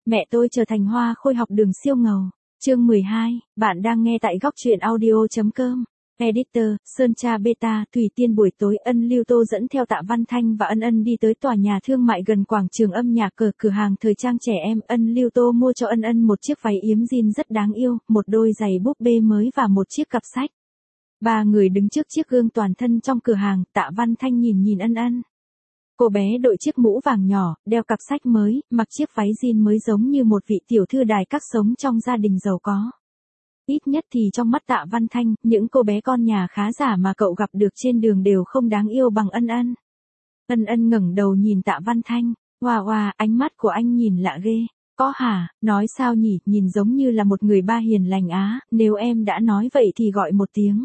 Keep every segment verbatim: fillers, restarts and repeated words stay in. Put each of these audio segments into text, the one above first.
Mẹ tôi trở thành hoa khôi học đường siêu ngầu. Chương mười hai, bạn đang nghe tại góc truyện audio.com. Editor, Sơn Tra Beta, Thủy Tiên. Buổi tối, Ân Lưu Tô dẫn theo Tạ Văn Thanh và Ân Ân đi tới tòa nhà thương mại gần quảng trường âm nhạc cờ cửa hàng thời trang trẻ em. Ân Lưu Tô mua cho Ân Ân một chiếc váy yếm jean rất đáng yêu, một đôi giày búp bê mới và một chiếc cặp sách. Ba người đứng trước chiếc gương toàn thân trong cửa hàng. Tạ Văn Thanh nhìn nhìn Ân Ân. Cô bé đội chiếc mũ vàng nhỏ, đeo cặp sách mới, mặc chiếc váy jean mới giống như một vị tiểu thư đài các sống trong gia đình giàu có. Ít nhất thì trong mắt Tạ Văn Thanh, những cô bé con nhà khá giả mà cậu gặp được trên đường đều không đáng yêu bằng Ân Ân. Ân Ân ngẩng đầu nhìn Tạ Văn Thanh, "Oa oa, ánh mắt của anh nhìn lạ ghê." "Có hả, nói sao nhỉ, nhìn giống như là một người ba hiền lành á, nếu em đã nói vậy thì gọi một tiếng."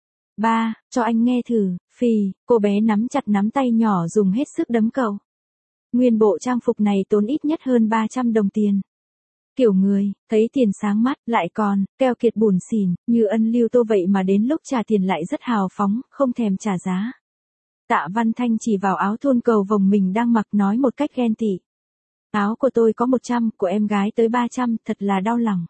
"Ba, cho anh nghe thử." Phì, cô bé nắm chặt nắm tay nhỏ dùng hết sức đấm cậu. Nguyên bộ trang phục này tốn ít nhất hơn ba trăm đồng tiền. Kiểu người, thấy tiền sáng mắt, lại còn, keo kiệt bủn xỉn, như Ân Lưu Tô vậy mà đến lúc trả tiền lại rất hào phóng, không thèm trả giá. Tạ Văn Thanh chỉ vào áo thun cầu vồng mình đang mặc nói một cách ghen tị. "Áo của tôi có một trăm, của em gái tới ba trăm, thật là đau lòng."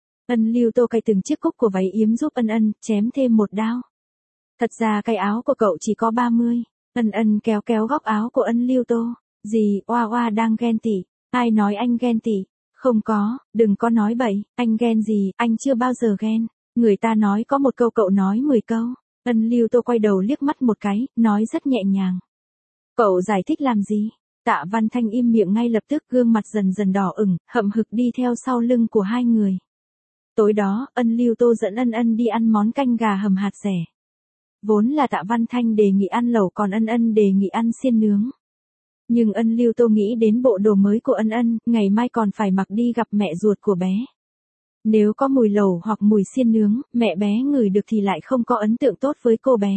Ân Lưu Tô cài từng chiếc cúc của váy yếm giúp Ân Ân, chém thêm một đao. "Thật ra cái áo của cậu chỉ có ba mươi. Ân Ân kéo kéo góc áo của Ân Lưu Tô. "Gì, oa oa đang ghen tị. Ai nói anh ghen tị? Không có, đừng có nói bậy, anh ghen gì, anh chưa bao giờ ghen. Người ta nói có một câu cậu nói mười câu." Ân Lưu Tô quay đầu liếc mắt một cái, nói rất nhẹ nhàng. "Cậu giải thích làm gì?" Tạ Văn Thanh im miệng ngay lập tức, gương mặt dần dần đỏ ửng, hậm hực đi theo sau lưng của hai người. Tối đó, Ân Lưu Tô dẫn Ân Ân đi ăn món canh gà hầm hạt dẻ. Vốn là Tạ Văn Thanh đề nghị ăn lẩu còn Ân Ân đề nghị ăn xiên nướng. Nhưng Ân Lưu Tô nghĩ đến bộ đồ mới của Ân Ân, ngày mai còn phải mặc đi gặp mẹ ruột của bé. Nếu có mùi lẩu hoặc mùi xiên nướng, mẹ bé ngửi được thì lại không có ấn tượng tốt với cô bé.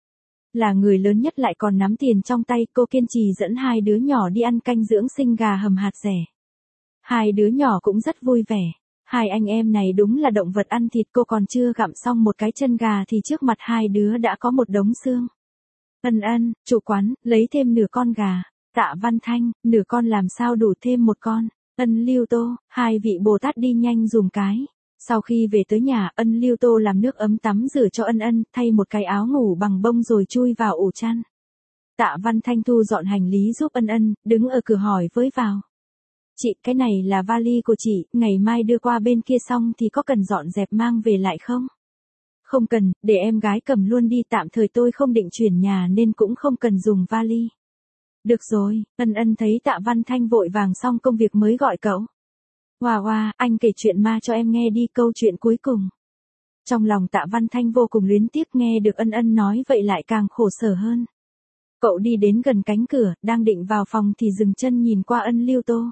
Là người lớn nhất lại còn nắm tiền trong tay, cô kiên trì dẫn hai đứa nhỏ đi ăn canh dưỡng sinh gà hầm hạt dẻ. Hai đứa nhỏ cũng rất vui vẻ. Hai anh em này đúng là động vật ăn thịt, cô còn chưa gặm xong một cái chân gà thì trước mặt hai đứa đã có một đống xương. "Ân Ân, chủ quán, lấy thêm nửa con gà." Tạ Văn Thanh, "Nửa con làm sao đủ thêm một con?" Ân Lưu Tô, "Hai vị Bồ Tát đi nhanh dùm cái." Sau khi về tới nhà, Ân Lưu Tô làm nước ấm tắm rửa cho Ân Ân, thay một cái áo ngủ bằng bông rồi chui vào ổ chăn. Tạ Văn Thanh thu dọn hành lý giúp Ân Ân, đứng ở cửa hỏi với vào. "Chị, cái này là vali của chị, ngày mai đưa qua bên kia xong thì có cần dọn dẹp mang về lại không?" "Không cần, để em gái cầm luôn đi, tạm thời tôi không định chuyển nhà nên cũng không cần dùng vali." "Được rồi." Ân Ân thấy Tạ Văn Thanh vội vàng xong công việc mới gọi cậu. "Hoa hoa, anh kể chuyện ma cho em nghe đi." Câu chuyện cuối cùng. Trong lòng Tạ Văn Thanh vô cùng luyến tiếc, nghe được Ân Ân nói vậy lại càng khổ sở hơn. Cậu đi đến gần cánh cửa, đang định vào phòng thì dừng chân nhìn qua Ân Lưu Tô.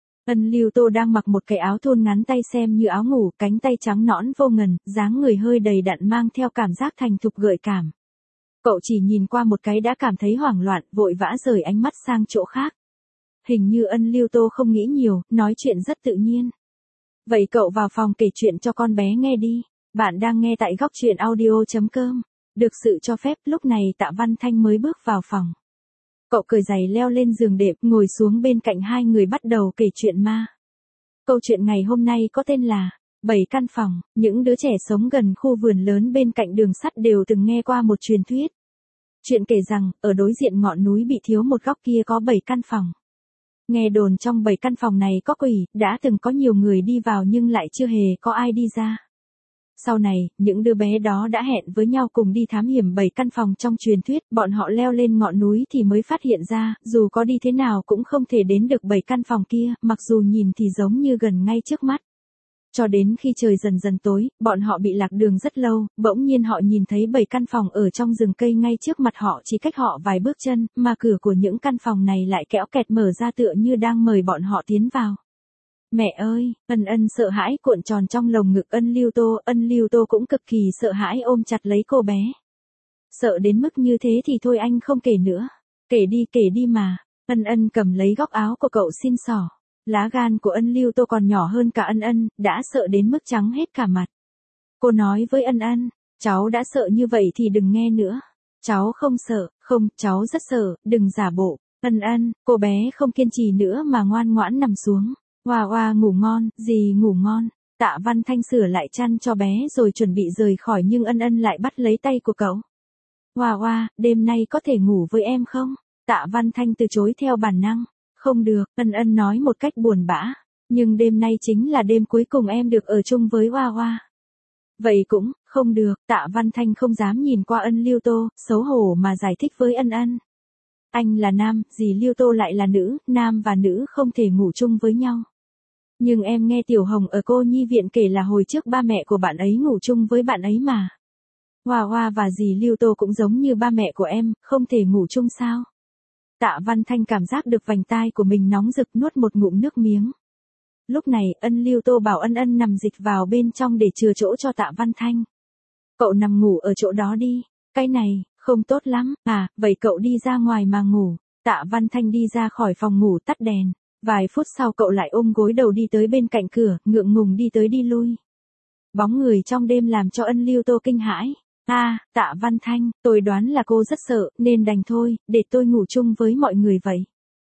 Ân Lưu Tô đang mặc một cái áo thun ngắn tay xem như áo ngủ, cánh tay trắng nõn vô ngần, dáng người hơi đầy đặn mang theo cảm giác thành thục gợi cảm. Cậu chỉ nhìn qua một cái đã cảm thấy hoảng loạn, vội vã rời ánh mắt sang chỗ khác. Hình như Ân Lưu Tô không nghĩ nhiều, nói chuyện rất tự nhiên. "Vậy cậu vào phòng kể chuyện cho con bé nghe đi." Bạn đang nghe tại góc truyện audio.com. Được sự cho phép, lúc này Tạ Văn Thanh mới bước vào phòng. Cậu cởi giày leo lên giường đệm, ngồi xuống bên cạnh hai người bắt đầu kể chuyện ma. Câu chuyện ngày hôm nay có tên là Bảy căn phòng. Những đứa trẻ sống gần khu vườn lớn bên cạnh đường sắt đều từng nghe qua một truyền thuyết. Chuyện kể rằng, ở đối diện ngọn núi bị thiếu một góc kia có bảy căn phòng. Nghe đồn trong bảy căn phòng này có quỷ, đã từng có nhiều người đi vào nhưng lại chưa hề có ai đi ra. Sau này, những đứa bé đó đã hẹn với nhau cùng đi thám hiểm bảy căn phòng trong truyền thuyết, bọn họ leo lên ngọn núi thì mới phát hiện ra, dù có đi thế nào cũng không thể đến được bảy căn phòng kia, mặc dù nhìn thì giống như gần ngay trước mắt. Cho đến khi trời dần dần tối, bọn họ bị lạc đường rất lâu, bỗng nhiên họ nhìn thấy bảy căn phòng ở trong rừng cây ngay trước mặt họ, chỉ cách họ vài bước chân, mà cửa của những căn phòng này lại kéo kẹt mở ra tựa như đang mời bọn họ tiến vào. "Mẹ ơi!" Ân Ân sợ hãi cuộn tròn trong lồng ngực Ân Lưu Tô, Ân Lưu Tô cũng cực kỳ sợ hãi ôm chặt lấy cô bé. "Sợ đến mức như thế thì thôi anh không kể nữa." "Kể đi kể đi mà." Ân Ân cầm lấy góc áo của cậu xin xỏ. Lá gan của Ân Lưu Tô còn nhỏ hơn cả Ân Ân, đã sợ đến mức trắng hết cả mặt. Cô nói với Ân Ân, "Cháu đã sợ như vậy thì đừng nghe nữa." "Cháu không sợ." "Không, cháu rất sợ, đừng giả bộ." "Ân Ân." Cô bé không kiên trì nữa mà ngoan ngoãn nằm xuống. Hoa hoa ngủ ngon, dì ngủ ngon. Tạ Văn Thanh sửa lại chăn cho bé rồi chuẩn bị rời khỏi nhưng ân ân lại bắt lấy tay của cậu. Hoa hoa, đêm nay có thể ngủ với em không? Tạ Văn Thanh từ chối theo bản năng. Không được, ân ân nói một cách buồn bã. Nhưng đêm nay chính là đêm cuối cùng em được ở chung với Hoa hoa. Vậy cũng, không được, Tạ Văn Thanh không dám nhìn qua ân Lưu Tô, xấu hổ mà giải thích với ân ân. Anh là nam, dì Lưu Tô lại là nữ, nam và nữ không thể ngủ chung với nhau. Nhưng em nghe Tiểu Hồng ở cô nhi viện kể là hồi trước ba mẹ của bạn ấy ngủ chung với bạn ấy mà. Hoa hoa và dì Lưu Tô cũng giống như ba mẹ của em, không thể ngủ chung sao? Tạ Văn Thanh cảm giác được vành tai của mình nóng rực nuốt một ngụm nước miếng. Lúc này, ân Lưu Tô bảo ân ân nằm dịch vào bên trong để chừa chỗ cho Tạ Văn Thanh. Cậu nằm ngủ ở chỗ đó đi. Cái này, không tốt lắm, à, vậy cậu đi ra ngoài mà ngủ. Tạ Văn Thanh đi ra khỏi phòng ngủ tắt đèn. Vài phút sau cậu lại ôm gối đầu đi tới bên cạnh cửa, ngượng ngùng đi tới đi lui. Bóng người trong đêm làm cho ân Lưu Tô kinh hãi. A, à, Tạ Văn Thanh, tôi đoán là cô rất sợ, nên đành thôi, để tôi ngủ chung với mọi người vậy.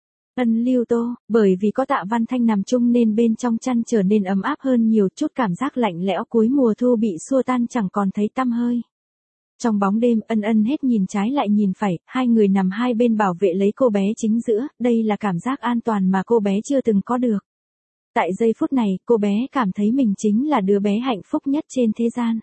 Ân Lưu Tô, bởi vì có Tạ Văn Thanh nằm chung nên bên trong chăn trở nên ấm áp hơn nhiều, chút cảm giác lạnh lẽo cuối mùa thu bị xua tan chẳng còn thấy tăm hơi. Trong bóng đêm, ân ân hết nhìn trái lại nhìn phải, hai người nằm hai bên bảo vệ lấy cô bé chính giữa, đây là cảm giác an toàn mà cô bé chưa từng có được. Tại giây phút này, cô bé cảm thấy mình chính là đứa bé hạnh phúc nhất trên thế gian.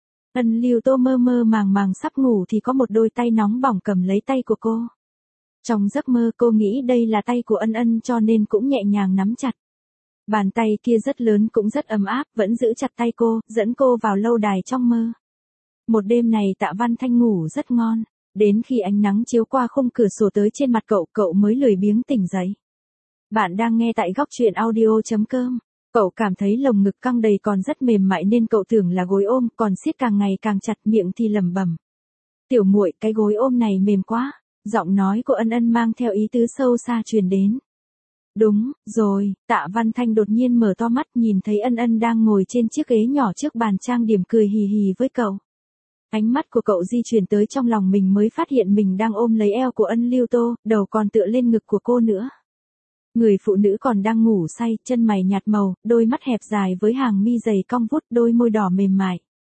Ân Lưu Tô mơ mơ màng màng sắp ngủ thì có một đôi tay nóng bỏng cầm lấy tay của cô. Trong giấc mơ cô nghĩ đây là tay của ân ân cho nên cũng nhẹ nhàng nắm chặt. Bàn tay kia rất lớn cũng rất ấm áp, vẫn giữ chặt tay cô, dẫn cô vào lâu đài trong mơ. Một đêm này Tạ Văn Thanh ngủ rất ngon, đến khi ánh nắng chiếu qua khung cửa sổ tới trên mặt cậu, cậu mới lười biếng tỉnh dậy. Bạn đang nghe tại góc truyện audio chấm com. Cậu cảm thấy lồng ngực căng đầy còn rất mềm mại nên cậu tưởng là gối ôm, còn siết càng ngày càng chặt, miệng thì lẩm bẩm. Tiểu muội, cái gối ôm này mềm quá. Giọng nói của ân ân mang theo ý tứ sâu xa truyền đến. Đúng, rồi, Tạ Văn Thanh đột nhiên mở to mắt nhìn thấy ân ân đang ngồi trên chiếc ghế nhỏ trước bàn trang điểm cười hì hì với cậu. Ánh mắt của cậu di chuyển tới trong lòng mình mới phát hiện mình đang ôm lấy eo của ân Lưu Tô, đầu còn tựa lên ngực của cô nữa. Người phụ nữ còn đang ngủ say, chân mày nhạt màu, đôi mắt hẹp dài với hàng mi dày cong vút, đôi môi đỏ mềm mại.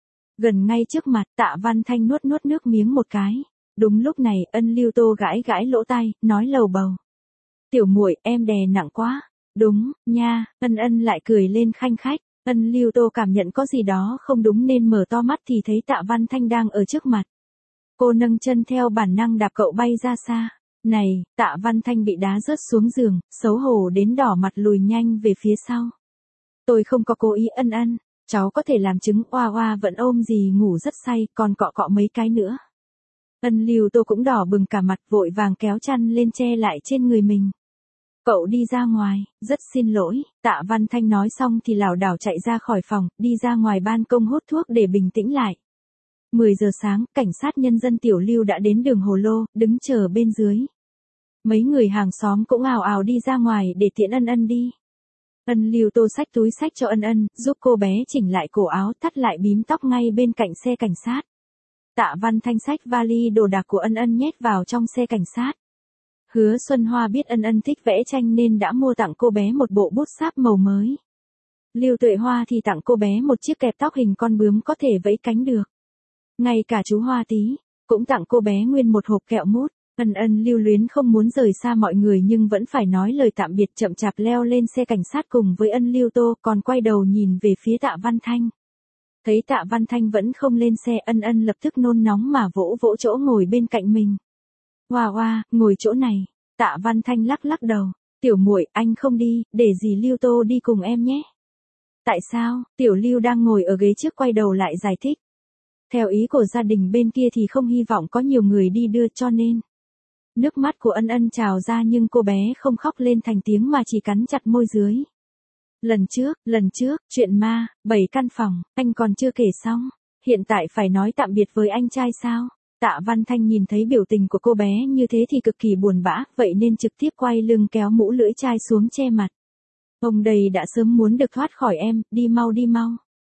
Gần ngay trước mặt, Tạ Văn Thanh nuốt nuốt nước miếng một cái. Đúng lúc này, ân Lưu Tô gãi gãi lỗ tai, nói lầu bầu. Tiểu muội, em đè nặng quá. Đúng, nha, ân ân lại cười lên khanh khách. Ân Lưu Tô cảm nhận có gì đó không đúng nên mở to mắt thì thấy Tạ Văn Thanh đang ở trước mặt. Cô nâng chân theo bản năng đạp cậu bay ra xa. Này, Tạ Văn Thanh bị đá rớt xuống giường, xấu hổ đến đỏ mặt lùi nhanh về phía sau. Tôi không có cố ý ân ân, cháu có thể làm chứng. Oa oa vẫn ôm dì ngủ rất say, còn cọ cọ mấy cái nữa. Ân Lưu Tô cũng đỏ bừng cả mặt, vội vàng kéo chăn lên che lại trên người mình. Cậu đi ra ngoài, rất xin lỗi, Tạ Văn Thanh nói xong thì lảo đảo chạy ra khỏi phòng, đi ra ngoài ban công hút thuốc để bình tĩnh lại. mười giờ sáng, cảnh sát nhân dân Tiểu Lưu đã đến đường Hồ Lô, đứng chờ bên dưới. Mấy người hàng xóm cũng ào ào đi ra ngoài để tiễn ân ân đi. Ân Lưu Tô xách túi xách cho ân ân, giúp cô bé chỉnh lại cổ áo, thắt lại bím tóc ngay bên cạnh xe cảnh sát. Tạ Văn Thanh xách vali đồ đạc của ân ân nhét vào trong xe cảnh sát. Hứa Xuân Hoa biết ân ân thích vẽ tranh nên đã mua tặng cô bé một bộ bút sáp màu mới. Lưu Tuệ Hoa thì tặng cô bé một chiếc kẹp tóc hình con bướm có thể vẫy cánh được. Ngay cả chú Hoa Tí cũng tặng cô bé nguyên một hộp kẹo mút. Ân ân lưu luyến không muốn rời xa mọi người nhưng vẫn phải nói lời tạm biệt, chậm chạp leo lên xe cảnh sát cùng với ân Lưu Tô, còn quay đầu nhìn về phía Tạ Văn Thanh. Thấy Tạ Văn Thanh vẫn không lên xe, ân ân lập tức nôn nóng mà vỗ vỗ chỗ ngồi bên cạnh mình. Hoa hoa, ngồi chỗ này. Tạ Văn Thanh lắc lắc đầu. Tiểu muội, anh không đi, để dì Lưu Tô đi cùng em nhé. Tại sao? Tiểu Lưu đang ngồi ở ghế trước quay đầu lại giải thích. Theo ý của gia đình bên kia thì không hy vọng có nhiều người đi đưa cho nên. Nước mắt của ân ân trào ra nhưng cô bé không khóc lên thành tiếng mà chỉ cắn chặt môi dưới. Lần trước, lần trước, chuyện ma, bảy căn phòng, anh còn chưa kể xong. Hiện tại phải nói tạm biệt với anh trai sao? Tạ Văn Thanh nhìn thấy biểu tình của cô bé như thế thì cực kỳ buồn bã, vậy nên trực tiếp quay lưng kéo mũ lưỡi chai xuống che mặt. Ông đây đã sớm muốn được thoát khỏi em, đi mau đi mau.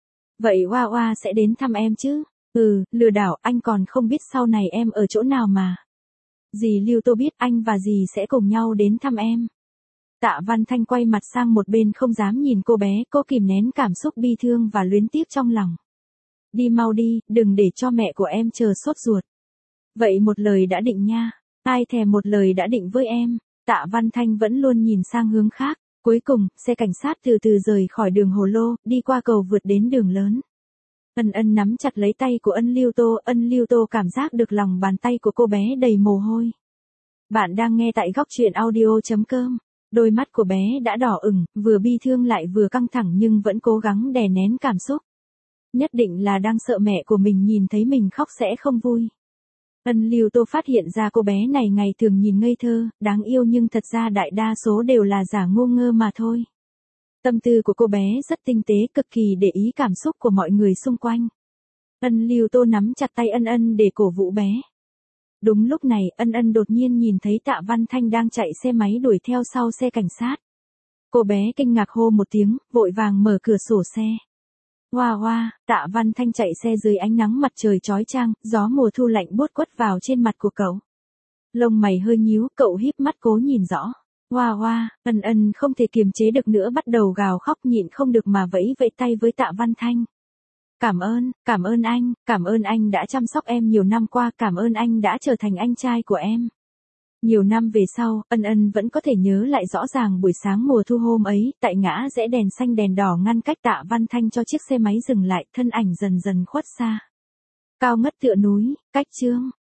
Vậy Hoa Hoa sẽ đến thăm em chứ? Ừ, lừa đảo, anh còn không biết sau này em ở chỗ nào mà. Dì Lưu Tô biết anh và dì sẽ cùng nhau đến thăm em. Tạ Văn Thanh quay mặt sang một bên không dám nhìn cô bé, cô kìm nén cảm xúc bi thương và luyến tiếc trong lòng. Đi mau đi, đừng để cho mẹ của em chờ sốt ruột. Vậy một lời đã định nha. Ai thèm một lời đã định với em. Tạ Văn Thanh vẫn luôn nhìn sang hướng khác. Cuối cùng, xe cảnh sát từ từ rời khỏi đường Hồ Lô, đi qua cầu vượt đến đường lớn. Ân Ân nắm chặt lấy tay của Ân Lưu Tô, Ân Lưu Tô cảm giác được lòng bàn tay của cô bé đầy mồ hôi. Bạn đang nghe tại góc truyện audio chấm com. Đôi mắt của bé đã đỏ ửng, vừa bi thương lại vừa căng thẳng nhưng vẫn cố gắng đè nén cảm xúc. Nhất định là đang sợ mẹ của mình nhìn thấy mình khóc sẽ không vui. Ân Lưu Tô phát hiện ra cô bé này ngày thường nhìn ngây thơ, đáng yêu nhưng thật ra đại đa số đều là giả ngu ngơ mà thôi. Tâm tư của cô bé rất tinh tế, cực kỳ để ý cảm xúc của mọi người xung quanh. Ân Lưu Tô nắm chặt tay Ân Ân để cổ vũ bé. Đúng lúc này, Ân Ân đột nhiên nhìn thấy Tạ Văn Thanh đang chạy xe máy đuổi theo sau xe cảnh sát. Cô bé kinh ngạc hô một tiếng, vội vàng mở cửa sổ xe. Hoa hoa, Tạ Văn Thanh chạy xe dưới ánh nắng mặt trời chói chang, gió mùa thu lạnh buốt quất vào trên mặt của cậu. Lông mày hơi nhíu, cậu híp mắt cố nhìn rõ. Hoa hoa, Ân Ân không thể kiềm chế được nữa bắt đầu gào khóc nhịn không được mà vẫy vẫy tay với Tạ Văn Thanh. Cảm ơn, cảm ơn anh, cảm ơn anh đã chăm sóc em nhiều năm qua, cảm ơn anh đã trở thành anh trai của em. Nhiều năm về sau, Ân Ân vẫn có thể nhớ lại rõ ràng buổi sáng mùa thu hôm ấy, tại ngã rẽ đèn xanh đèn đỏ ngăn cách Tạ Văn Thanh cho chiếc xe máy dừng lại, thân ảnh dần dần khuất xa. Cao ngất tựa núi, cách chương.